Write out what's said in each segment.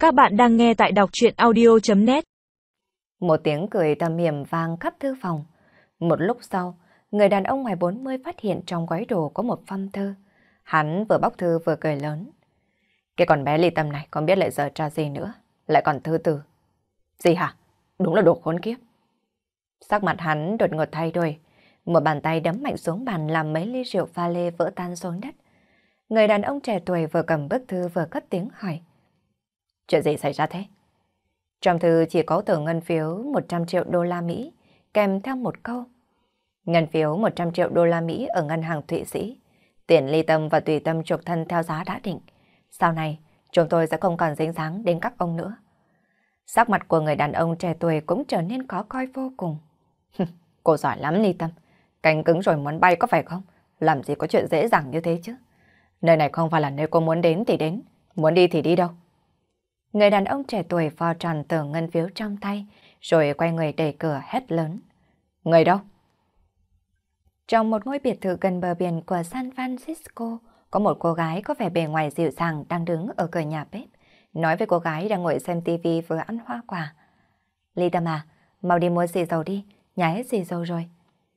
Các bạn đang nghe tại đọc truyện audio.net. Một tiếng cười thầm hiểm vang khắp thư phòng. Một lúc sau, người đàn ông ngoài 40 phát hiện trong gói đồ có một phong thư. Hắn vừa bóc thư vừa cười lớn. Cái con bé ly tâm này không biết lại giờ trò gì nữa. Lại còn thư từ. Gì hả? Đúng là đồ khốn kiếp. Sắc mặt hắn đột ngột thay đổi. Một bàn tay đấm mạnh xuống bàn làm mấy ly rượu pha lê vỡ tan xuống đất. Người đàn ông trẻ tuổi vừa cầm bức thư vừa cất tiếng hỏi. Chuyện gì xảy ra thế? Trong thư chỉ có tờ ngân phiếu 100 triệu đô la Mỹ, kèm theo một câu. Ngân phiếu 100 triệu đô la Mỹ ở ngân hàng Thụy Sĩ. Tiền ly tâm và tùy tâm chuộc thân theo giá đã định. Sau này, chúng tôi sẽ không còn dính dáng đến các ông nữa. Sắc mặt của người đàn ông trẻ tuổi cũng trở nên khó coi vô cùng. Cô giỏi lắm ly tâm. Cánh cứng rồi muốn bay có phải không? Làm gì có chuyện dễ dàng như thế chứ? Nơi này không phải là nơi cô muốn đến thì đến, muốn đi thì đi đâu. Người đàn ông trẻ tuổi vò tròn tờ ngân phiếu trong tay, rồi quay người đẩy cửa hét lớn. Người đâu? Trong một ngôi biệt thự gần bờ biển của San Francisco, có một cô gái có vẻ bề ngoài dịu dàng đang đứng ở cửa nhà bếp, nói với cô gái đang ngồi xem tivi vừa ăn hoa quả. Ly Tâm à, mau đi mua xì dầu đi, nhà hết xì dầu rồi.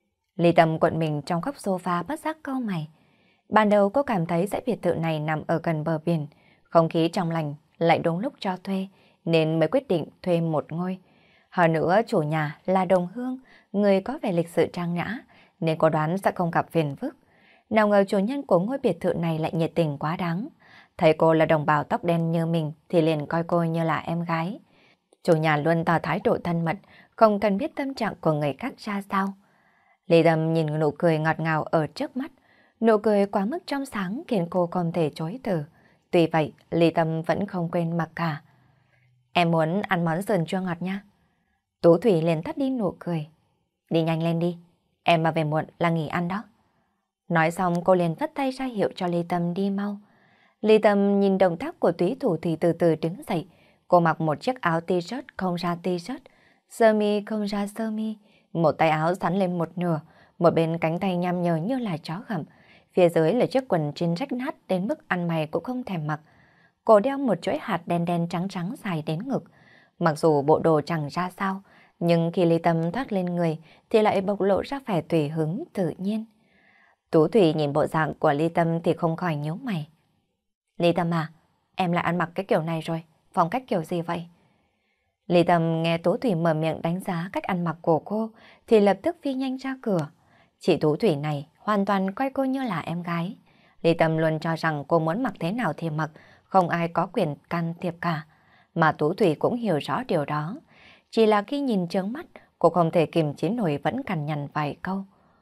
Ly Tâm cuộn mình trong góc sofa bất giác cau mày. Ban đầu cô cảm thấy dãy biệt thự này nằm ở gần bờ biển, không khí trong lành, lại đúng lúc cho thuê, nên mới quyết định thuê một ngôi. Hơn nữa chủ nhà là đồng hương, người có vẻ lịch sự trang nhã, nên cô đoán sẽ không gặp phiền phức. Nào ngờ chủ nhân của ngôi biệt thự này lại nhiệt tình quá đáng. Thấy cô là đồng bào tóc đen như mình thì liền coi cô như là em gái. Chủ nhà luôn tỏ thái độ thân mật, không cần biết tâm trạng của người khác ra sao. Lý Tâm nhìn nụ cười ngọt ngào ở trước mắt. Nụ cười quá mức trong sáng khiến cô không thể chối từ. Tuy vậy, Lý Tâm vẫn không quên mặc cả. Em muốn ăn món sườn chua ngọt nha. Tú Thủy liền tắt đi nụ cười. Đi nhanh lên đi, em mà về muộn là nghỉ ăn đó. Nói xong cô liền vất tay ra hiệu cho Lý Tâm đi mau. Lý Tâm nhìn động tác của túy thủ thì từ từ đứng dậy. Cô mặc một chiếc áo t-shirt không ra t-shirt, sơ mi không ra sơ mi, một tay áo sắn lên một nửa, một bên cánh tay nhăm nhở như là chó gặm. Phía dưới là chiếc quần jean rách nát đến mức ăn mày cũng không thèm mặc. Cô đeo một chuỗi hạt đen đen trắng trắng dài đến ngực. Mặc dù bộ đồ chẳng ra sao, nhưng khi Lý Tâm thoát lên người thì lại bộc lộ ra vẻ tùy hứng tự nhiên. Tú Thủy nhìn bộ dạng của Lý Tâm thì không khỏi nhíu mày. Lý Tâm à, em lại ăn mặc cái kiểu này rồi, phong cách kiểu gì vậy? Lý Tâm nghe Tú Thủy mở miệng đánh giá cách ăn mặc của cô thì lập tức phi nhanh ra cửa. Chị Tú Thủy này hoàn toàn coi cô như là em gái. Lý Tâm luôn cho rằng cô muốn mặc thế nào thì mặc, không ai có quyền can thiệp cả. Mà Tú Thủy cũng hiểu rõ điều đó. Chỉ là khi nhìn trướng mắt, cô không thể kiềm chế nổi vẫn cằn nhằn vài câu.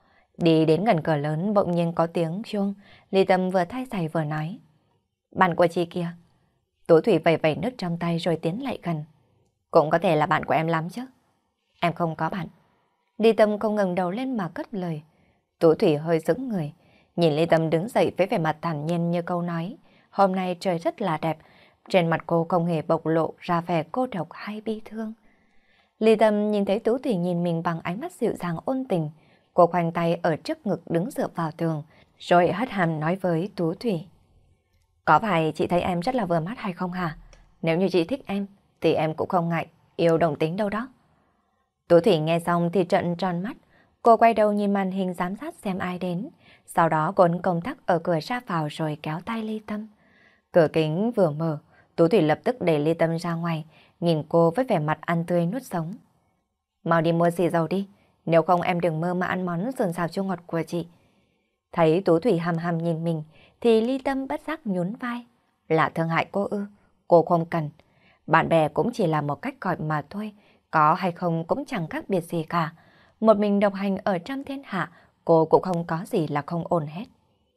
Đi đến gần cửa lớn bỗng nhiên có tiếng chuông. Lý Tâm vừa thay giày vừa nói. Bạn của chị kia. Tú Thủy vẩy vẩy nước trong tay rồi tiến lại gần. Cũng có thể là bạn của em lắm chứ. Em không có bạn. Lý Tâm không ngẩng đầu lên mà cất lời. Tú Thủy hơi sững người. Nhìn Lý Tâm đứng dậy với vẻ mặt thản nhiên như câu nói. Hôm nay trời rất là đẹp. Trên mặt cô không hề bộc lộ ra vẻ cô độc hay bi thương. Lý Tâm nhìn thấy Tú Thủy nhìn mình bằng ánh mắt dịu dàng ôn tình. Cô khoanh tay ở trước ngực đứng dựa vào tường. Rồi hất hàm nói với Tú Thủy. Có phải chị thấy em rất là vừa mắt hay không hả? Nếu như chị thích em thì em cũng không ngại yêu đồng tính đâu đó. Tú Thủy nghe xong thì trợn tròn mắt. Cô quay đầu nhìn màn hình giám sát xem ai đến. Sau đó cô ấn công tắc ở cửa ra vào rồi kéo tay Lý Tâm. Cửa kính vừa mở, Tú Thủy lập tức đẩy Lý Tâm ra ngoài, nhìn cô với vẻ mặt ăn tươi nuốt sống. Mau đi mua xì dầu đi, nếu không em đừng mơ mà ăn món sườn xào chua ngọt của chị. Thấy Tú Thủy hằm hằm nhìn mình thì Lý Tâm bất giác nhún vai. Là thương hại cô ư? Cô không cần. Bạn bè cũng chỉ là một cách gọi mà thôi, có hay không cũng chẳng khác biệt gì cả. Một mình độc hành ở trong thiên hạ, cô cũng không có gì là không ổn hết.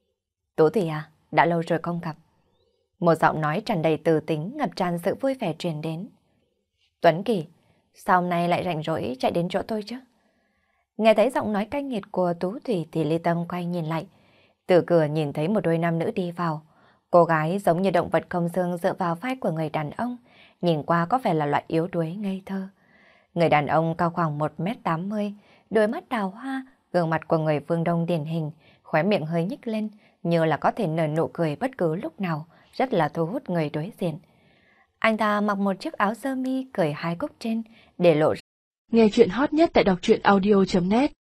Tú Thủy à, đã lâu rồi không gặp. Một giọng nói tràn đầy từ tính ngập tràn sự vui vẻ truyền đến. Tuấn Kỳ, sao hôm nay lại rảnh rỗi chạy đến chỗ tôi chứ? Nghe thấy giọng nói cay nghiệt của Tú Thủy thì Lý Tâm quay nhìn lại. Từ cửa nhìn thấy một đôi nam nữ đi vào. Cô gái giống như động vật không xương dựa vào vai của người đàn ông, nhìn qua có vẻ là loại yếu đuối ngây thơ. Người đàn ông cao khoảng 1m80, đôi mắt đào hoa, gương mặt của người phương Đông điển hình, khóe miệng hơi nhích lên, như là có thể nở nụ cười bất cứ lúc nào, rất là thu hút người đối diện. Anh ta mặc một chiếc áo sơ mi cởi hai cúc trên để lộ. Nghe chuyện hot nhất tại đọc truyện audio.net